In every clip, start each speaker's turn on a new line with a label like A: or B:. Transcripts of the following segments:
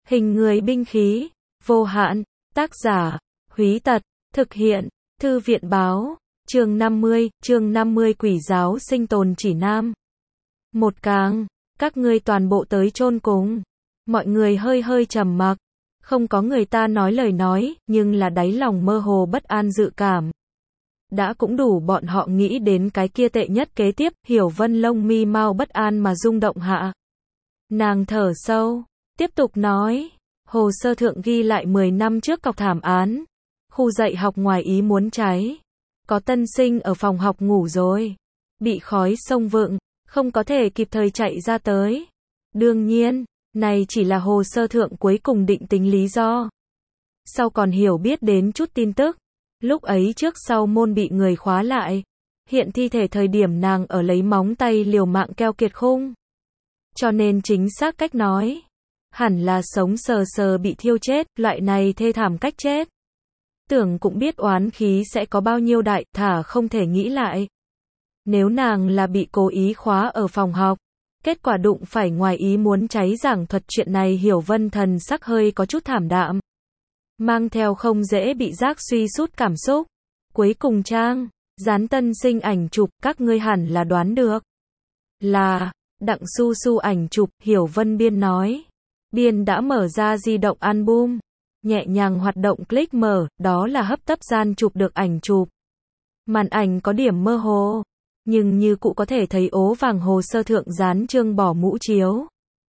A: Hình người binh khí, vô hạn, tác giả, Húy Tật, thực hiện, Thư viện báo, chương 50 Quỷ giáo sinh tồn chỉ nam. Một càng, các ngươi toàn bộ tới chôn cùng. Mọi người hơi trầm mặc, không có người ta nói lời nói, nhưng là đáy lòng mơ hồ bất an dự cảm. Đã cũng đủ bọn họ nghĩ đến cái kia tệ nhất kế tiếp, Hiểu Vân lông mi mau bất an mà rung động hạ. Nàng thở sâu, tiếp tục nói, hồ sơ thượng ghi lại 10 năm trước cọc thảm án. Khu dạy học ngoài ý muốn cháy. Có tân sinh ở phòng học ngủ rồi. Bị khói xông vựng, không có thể kịp thời chạy ra tới. Đương nhiên, này chỉ là hồ sơ thượng cuối cùng định tính lý do. Sau còn hiểu biết đến chút tin tức. Lúc ấy trước sau môn bị người khóa lại. Hiện thi thể thời điểm nàng ở lấy móng tay liều mạng keo kiệt khung. Cho nên chính xác cách nói, hẳn là sống sờ sờ bị thiêu chết, loại này thê thảm cách chết. Tưởng cũng biết oán khí sẽ có bao nhiêu đại, thả không thể nghĩ lại. Nếu nàng là bị cố ý khóa ở phòng học, kết quả đụng phải ngoài ý muốn cháy giảng thuật chuyện này, Hiểu Vân thần sắc hơi có chút thảm đạm. Mang theo không dễ bị giác suy sút cảm xúc. Cuối cùng trang, dán tân sinh ảnh chụp, các ngươi hẳn là đoán được. Là, Đặng Su Su ảnh chụp, Hiểu Vân biên nói. Biên đã mở ra di động album. Nhẹ nhàng hoạt động click mở, đó là hấp tấp gian chụp được ảnh chụp. Màn ảnh có điểm mơ hồ, nhưng như cụ có thể thấy ố vàng hồ sơ thượng dán trương bỏ mũ chiếu.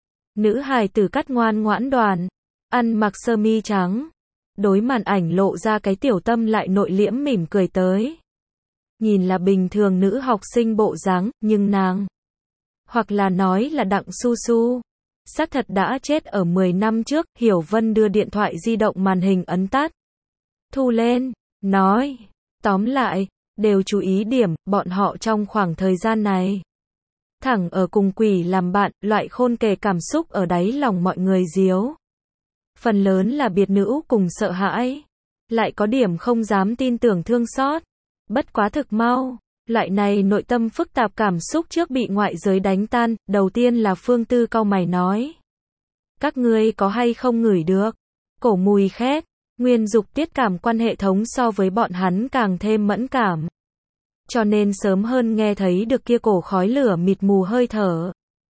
A: Nữ hài tử cắt ngoan ngoãn đoàn, ăn mặc sơ mi trắng. Đối màn ảnh lộ ra cái tiểu tâm lại nội liễm mỉm cười tới. Nhìn là bình thường nữ học sinh bộ dáng, nhưng nàng, hoặc là nói là Đặng Su Su, xác thật đã chết ở 10 năm trước. Hiểu Vân đưa điện thoại di động màn hình ấn tắt. Thu lên, nói, tóm lại, đều chú ý điểm, bọn họ trong khoảng thời gian này thẳng ở cùng quỷ làm bạn, loại khôn kể cảm xúc ở đáy lòng mọi người díu. Phần lớn là biệt nữ cùng sợ hãi, lại có điểm không dám tin tưởng thương xót. Bất quá thực mau, loại này nội tâm phức tạp cảm xúc trước bị ngoại giới đánh tan. Đầu tiên là Phương Tư cau mày nói, các ngươi có hay không ngửi được cổ mùi khét? Nguyên Dục tiết cảm quan hệ thống so với bọn hắn càng thêm mẫn cảm, cho nên sớm hơn nghe thấy được kia cổ khói lửa mịt mù hơi thở.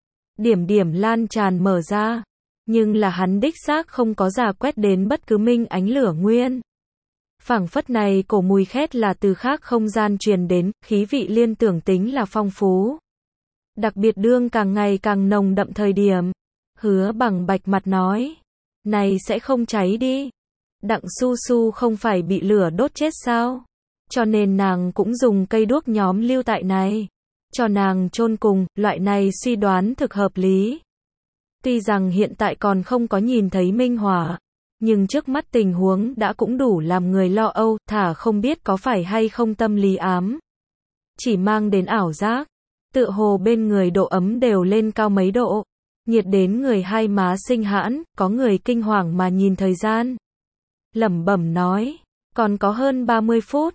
A: Điểm lan tràn mở ra, nhưng là hắn đích xác không có rà quét đến bất cứ minh ánh lửa nguyên. Phảng phất này cổ mùi khét là từ khác không gian truyền đến, khí vị liên tưởng tính là phong phú. Đặc biệt đương càng ngày càng nồng đậm thời điểm, Hứa Bằng bạch mặt nói, này sẽ không cháy đi. Đặng Su Su không phải bị lửa đốt chết sao? Cho nên nàng cũng dùng cây đuốc nhóm lưu tại này, cho nàng chôn cùng, loại này suy đoán thực hợp lý. Tuy rằng hiện tại còn không có nhìn thấy minh hỏa, nhưng trước mắt tình huống đã cũng đủ làm người lo âu, thả không biết có phải hay không tâm lý ám. Chỉ mang đến ảo giác, tựa hồ bên người độ ấm đều lên cao mấy độ, nhiệt đến người hai má sinh hãn, có người kinh hoàng mà nhìn thời gian. Lẩm bẩm nói, còn có hơn 30 phút,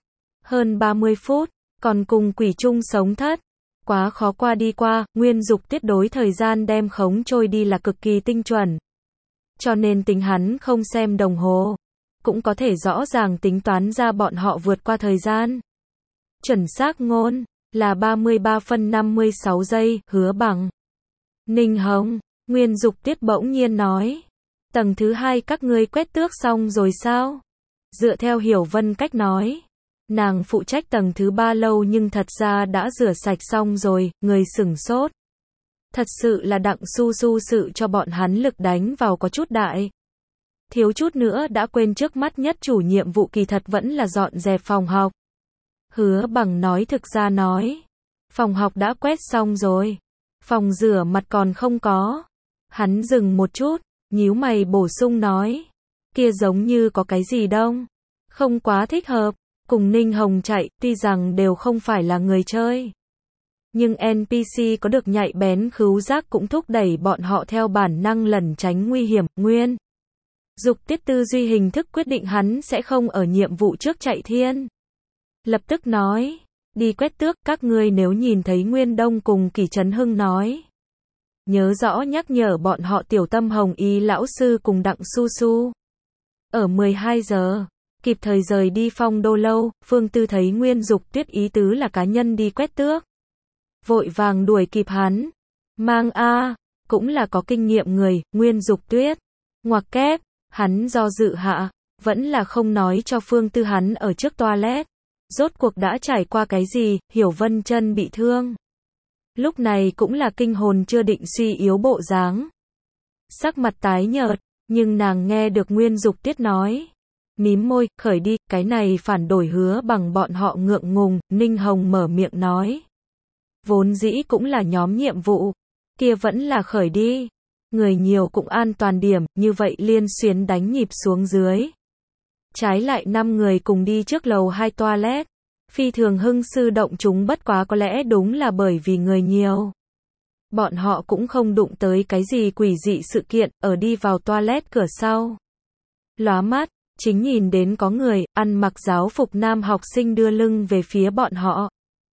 A: còn cùng quỷ chung sống thất. Quá khó qua đi qua, Nguyên Dục tiết đối thời gian đem khống trôi đi là cực kỳ tinh chuẩn. Cho nên tính hắn không xem đồng hồ, cũng có thể rõ ràng tính toán ra bọn họ vượt qua thời gian. Chuẩn xác ngôn, là 33 phân 56 giây, Hứa Bằng. Ninh Hồng, Nguyên Dục tiết bỗng nhiên nói. Tầng thứ 2 các ngươi quét tước xong rồi sao? Dựa theo Hiểu Vân cách nói, nàng phụ trách tầng thứ 3 lâu nhưng thật ra đã rửa sạch xong rồi, người sửng sốt. Thật sự là Đặng Su Su sự cho bọn hắn lực đánh vào có chút đại. Thiếu chút nữa đã quên trước mắt nhất chủ nhiệm vụ kỳ thật vẫn là dọn dẹp phòng học. Hứa Bằng nói thực ra nói, phòng học đã quét xong rồi, phòng rửa mặt còn không có. Hắn dừng một chút, nhíu mày bổ sung nói, kia giống như có cái gì đông, không quá thích hợp. Cùng Ninh Hồng chạy, tuy rằng đều không phải là người chơi, nhưng NPC có được nhạy bén khứu giác cũng thúc đẩy bọn họ theo bản năng lẩn tránh nguy hiểm. Nguyên Dục tiết tư duy hình thức quyết định hắn sẽ không ở nhiệm vụ trước chạy thiên. Lập tức nói, đi quét tước, các ngươi nếu nhìn thấy Nguyên Đông cùng Kỳ Trấn Hưng nói, nhớ rõ nhắc nhở bọn họ tiểu tâm Hồng Y lão sư cùng Đặng Su Su. Ở 12 giờ, kịp thời rời đi Phong Đô lâu, Phương Tư thấy Nguyên Dục Tuyết ý tứ là cá nhân đi quét tước. Vội vàng đuổi kịp hắn. Mang a, cũng là có kinh nghiệm người, Nguyên Dục Tuyết. Ngoặc kép, hắn do dự hạ, vẫn là không nói cho Phương Tư hắn ở trước toilet. Rốt cuộc đã trải qua cái gì, Hiểu Vân chân bị thương. Lúc này cũng là kinh hồn chưa định suy yếu bộ dáng. Sắc mặt tái nhợt, nhưng nàng nghe được Nguyên Dục Tuyết nói. Mím môi, khởi đi, cái này phản đổi hứa bằng bọn họ ngượng ngùng, Ninh Hồng mở miệng nói. Vốn dĩ cũng là nhóm nhiệm vụ, kia vẫn là khởi đi. Người nhiều cũng an toàn điểm, như vậy liên xuyến đánh nhịp xuống dưới. Trái lại 5 người cùng đi trước lầu 2 toilet. Phi thường hưng sư động chúng bất quá có lẽ đúng là bởi vì người nhiều. Bọn họ cũng không đụng tới cái gì quỷ dị sự kiện, ở đi vào toilet cửa sau. Lóa mắt, chính nhìn đến có người, ăn mặc giáo phục nam học sinh đưa lưng về phía bọn họ.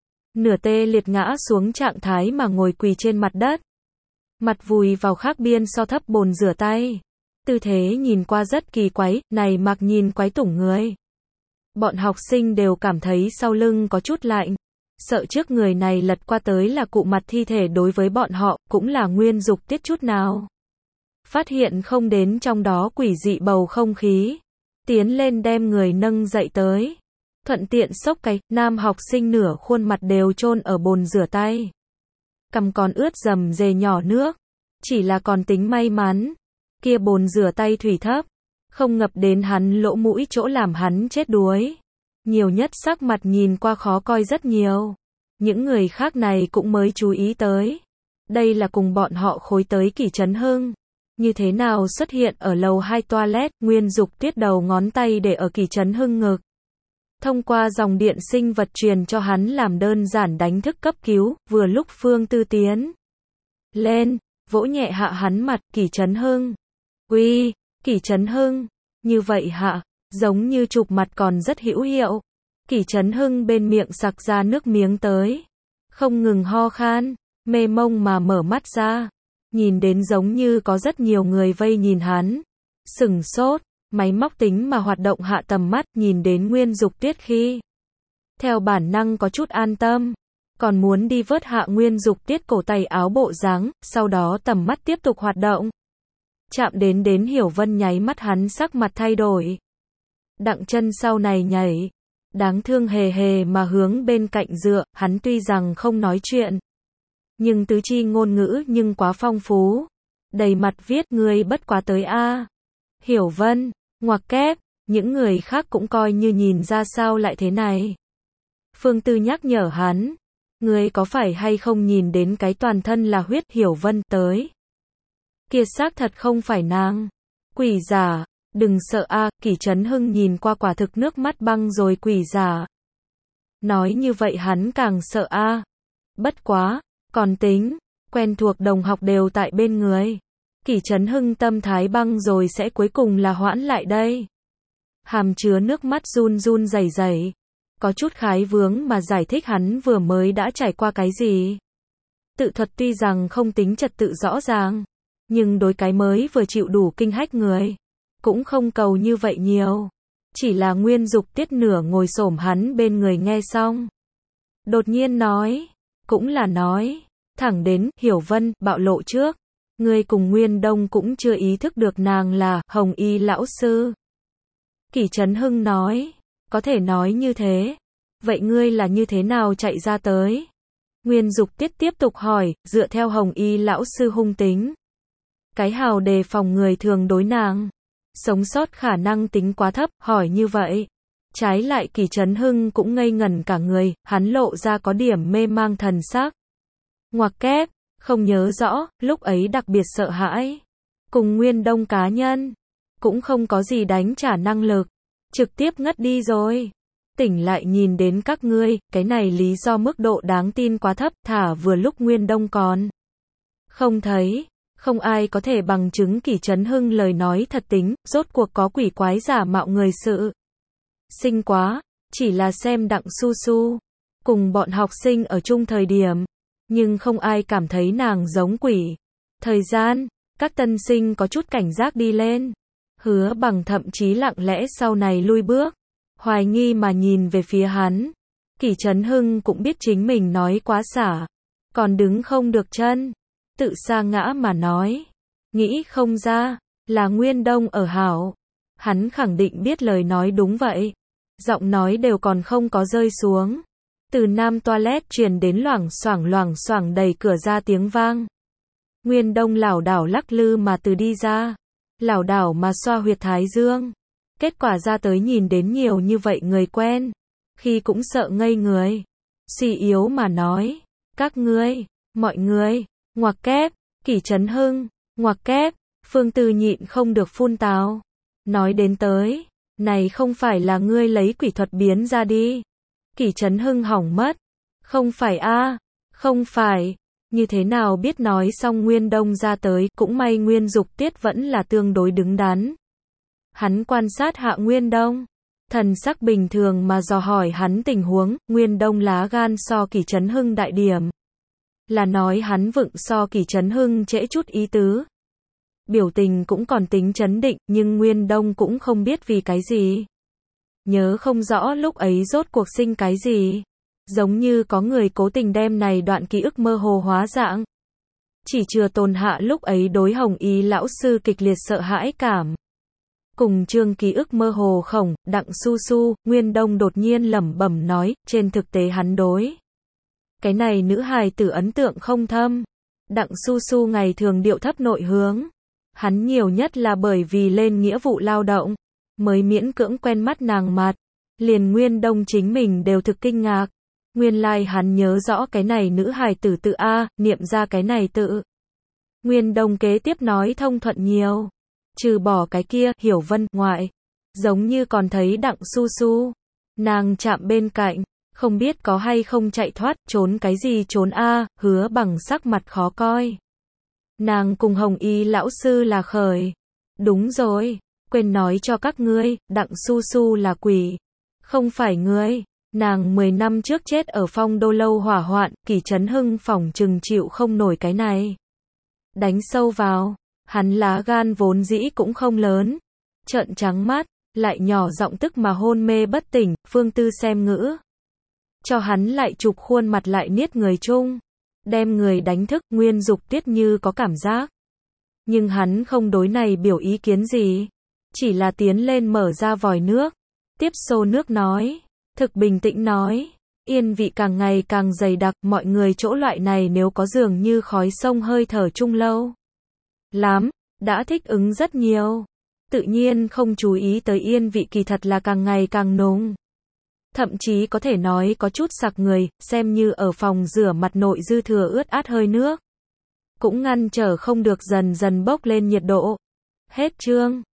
A: Nửa tê liệt ngã xuống trạng thái mà ngồi quỳ trên mặt đất. Mặt vùi vào khác biên so thấp bồn rửa tay. Tư thế nhìn qua rất kỳ quái, này mặc nhìn quái tủng người. Bọn học sinh đều cảm thấy sau lưng có chút lạnh. Sợ trước người này lật qua tới là cụ mặt thi thể đối với bọn họ, cũng là Nguyên Dục Tiết chút nào. Phát hiện không đến trong đó quỷ dị bầu không khí. Tiến lên đem người nâng dậy tới. Thuận tiện xốc cái, nam học sinh nửa khuôn mặt đều chôn ở bồn rửa tay. Cằm còn ướt dầm dề nhỏ nước. Chỉ là còn tính may mắn. Kia bồn rửa tay thủy thấp. Không ngập đến hắn lỗ mũi chỗ làm hắn chết đuối. Nhiều nhất sắc mặt nhìn qua khó coi rất nhiều. Những người khác này cũng mới chú ý tới. Đây là cùng bọn họ khối tới Kỷ Trấn Hưng. Như thế nào xuất hiện ở lầu 2 toilet, Nguyên Dục Tuyết đầu ngón tay để ở Kỷ Trấn Hưng ngực. Thông qua dòng điện sinh vật truyền cho hắn làm đơn giản đánh thức cấp cứu, vừa lúc Phương Tư tiến lên, vỗ nhẹ hạ hắn mặt, Kỷ Trấn Hưng. Uy, Kỷ Trấn Hưng, như vậy hạ, giống như chụp mặt còn rất hữu hiệu. Kỷ Trấn Hưng bên miệng sặc ra nước miếng tới. Không ngừng ho khan, mê mông mà mở mắt ra. Nhìn đến giống như có rất nhiều người vây nhìn hắn. Sửng sốt, máy móc tính mà hoạt động hạ tầm mắt nhìn đến Nguyên Dục Tuyết khi. Theo bản năng có chút an tâm. Còn muốn đi vớt hạ Nguyên Dục Tuyết cổ tay áo bộ dáng, sau đó tầm mắt tiếp tục hoạt động. Chạm đến Hiểu Vân nháy mắt hắn sắc mặt thay đổi. Đặng chân sau này nhảy. Đáng thương hề hề mà hướng bên cạnh dựa, hắn tuy rằng không nói chuyện. Nhưng tứ chi ngôn ngữ nhưng quá phong phú. Đầy mặt viết người bất quá tới a. Hiểu Vân, ngoặc kép, những người khác cũng coi như nhìn ra sao lại thế này. Phương Tư nhắc nhở hắn. Người có phải hay không nhìn đến cái toàn thân là huyết Hiểu Vân tới. Kia xác thật không phải nàng. Quỷ giả, đừng sợ a. Kỷ Trấn Hưng nhìn qua quả thực nước mắt băng rồi quỷ giả. Nói như vậy hắn càng sợ a. Bất quá, còn tính, quen thuộc đồng học đều tại bên người. Kỷ Trấn Hưng tâm thái băng rồi sẽ cuối cùng là hoãn lại đây. Hàm chứa nước mắt run run rẩy rẩy. Có chút khái vướng mà giải thích hắn vừa mới đã trải qua cái gì. Tự thuật tuy rằng không tính trật tự rõ ràng. Nhưng đối cái mới vừa chịu đủ kinh hách người. Cũng không cầu như vậy nhiều. Chỉ là Nguyên Dục Tiết nửa ngồi xổm hắn bên người nghe xong. Đột nhiên nói. Cũng là nói. Thẳng đến, Hiểu Vân, bạo lộ trước. Ngươi cùng Nguyên Đông cũng chưa ý thức được nàng là Hồng Y lão sư. Kỷ Trấn Hưng nói. Có thể nói như thế. Vậy ngươi là như thế nào chạy ra tới? Nguyên Dục Tiết tiếp tục hỏi, dựa theo Hồng Y lão sư hung tính. Cái hào đề phòng người thường đối nàng. Sống sót khả năng tính quá thấp, hỏi như vậy. Trái lại Kỷ Trấn Hưng cũng ngây ngẩn cả người, hắn lộ ra có điểm mê mang thần sắc. Ngoặc kép, không nhớ rõ, lúc ấy đặc biệt sợ hãi. Cùng Nguyên Đông cá nhân, cũng không có gì đánh trả năng lực. Trực tiếp ngất đi rồi. Tỉnh lại nhìn đến các ngươi, cái này lý do mức độ đáng tin quá thấp, thả vừa lúc Nguyên Đông còn không thấy. Không ai có thể bằng chứng Kỷ Trấn Hưng lời nói thật tính, rốt cuộc có quỷ quái giả mạo người sự. Sinh quá, chỉ là xem Đặng Su Su. Cùng bọn học sinh ở chung thời điểm. Nhưng không ai cảm thấy nàng giống quỷ. Thời gian, các tân sinh có chút cảnh giác đi lên. Hứa Bằng thậm chí lặng lẽ sau này lui bước, hoài nghi mà nhìn về phía hắn. Kỷ Trấn Hưng cũng biết chính mình nói quá xả, còn đứng không được chân, tự sa ngã mà nói, nghĩ không ra, là Nguyên Đông ở hảo. Hắn khẳng định biết lời nói đúng vậy. Giọng nói đều còn không có rơi xuống. Từ nam toilet truyền đến loảng xoảng đẩy cửa ra tiếng vang. Nguyên Đông lảo đảo lắc lư mà từ đi ra. Lảo đảo mà xoa huyệt thái dương. Kết quả ra tới nhìn đến nhiều như vậy người quen. Khi cũng sợ ngây người. Suy yếu mà nói. Các ngươi, mọi người, ngoặc kép, Kỷ Trấn Hưng, ngoặc kép, Phương Tư nhịn không được phun tào. Nói đến tới, này không phải là ngươi lấy quỷ thuật biến ra đi. Kỷ Trấn Hưng hỏng mất. Không phải a, không phải. Như thế nào biết nói xong Nguyên Đông ra tới, cũng may Nguyên Dục Tiết vẫn là tương đối đứng đắn. Hắn quan sát hạ Nguyên Đông. Thần sắc bình thường mà dò hỏi hắn tình huống, Nguyên Đông lá gan so Kỷ Trấn Hưng đại điểm. Là nói hắn vựng so Kỷ Trấn Hưng trễ chút ý tứ. Biểu tình cũng còn tính trấn định, nhưng Nguyên Đông cũng không biết vì cái gì. Nhớ không rõ lúc ấy rốt cuộc sinh cái gì. Giống như có người cố tình đem này đoạn ký ức mơ hồ hóa dạng. Chỉ chừa tồn hạ lúc ấy đối Hồng Y lão sư kịch liệt sợ hãi cảm. Cùng chương ký ức mơ hồ khổng, Đặng Su Su, Nguyên Đông đột nhiên lẩm bẩm nói, trên thực tế hắn đối cái này nữ hài tử ấn tượng không thâm. Đặng Su Su ngày thường điệu thấp nội hướng. Hắn nhiều nhất là bởi vì lên nghĩa vụ lao động, mới miễn cưỡng quen mắt nàng mặt. Liền Nguyên Đông chính mình đều thực kinh ngạc. Nguyên lai hắn nhớ rõ cái này nữ hài tử tự A, niệm ra cái này tự. Nguyên Đông kế tiếp nói thông thuận nhiều. Trừ bỏ cái kia, Hiểu Vân, ngoại. Giống như còn thấy Đặng Su Su. Nàng chạm bên cạnh, không biết có hay không chạy thoát, trốn cái gì trốn A, Hứa Bằng sắc mặt khó coi. Nàng cùng Hồng Y lão sư là khởi. Đúng rồi, quên nói cho các ngươi, Đặng Su Su là quỷ. Không phải ngươi. Nàng 10 năm trước chết ở Phong Đô lâu hỏa hoạn, Kỷ Trấn Hưng phỏng chừng chịu không nổi cái này. Đánh sâu vào, hắn lá gan vốn dĩ cũng không lớn. Trợn trắng mắt, lại nhỏ giọng tức mà hôn mê bất tỉnh, Phương Tư xem ngữ. Cho hắn lại chụp khuôn mặt lại niết người chung. Đem người đánh thức, Nguyên Dục Tiết như có cảm giác. Nhưng hắn không đối này biểu ý kiến gì. Chỉ là tiến lên mở ra vòi nước. Tiếp xô nước nói. Thực bình tĩnh nói. Yên vị càng ngày càng dày đặc, mọi người chỗ loại này nếu có dường như khói sông hơi thở chung lâu lắm, đã thích ứng rất nhiều. Tự nhiên không chú ý tới yên vị kỳ thật là càng ngày càng nồng. Thậm chí có thể nói có chút sặc người, xem như ở phòng rửa mặt nội dư thừa ướt át hơi nước. Cũng ngăn trở không được dần dần bốc lên nhiệt độ. Hết chương.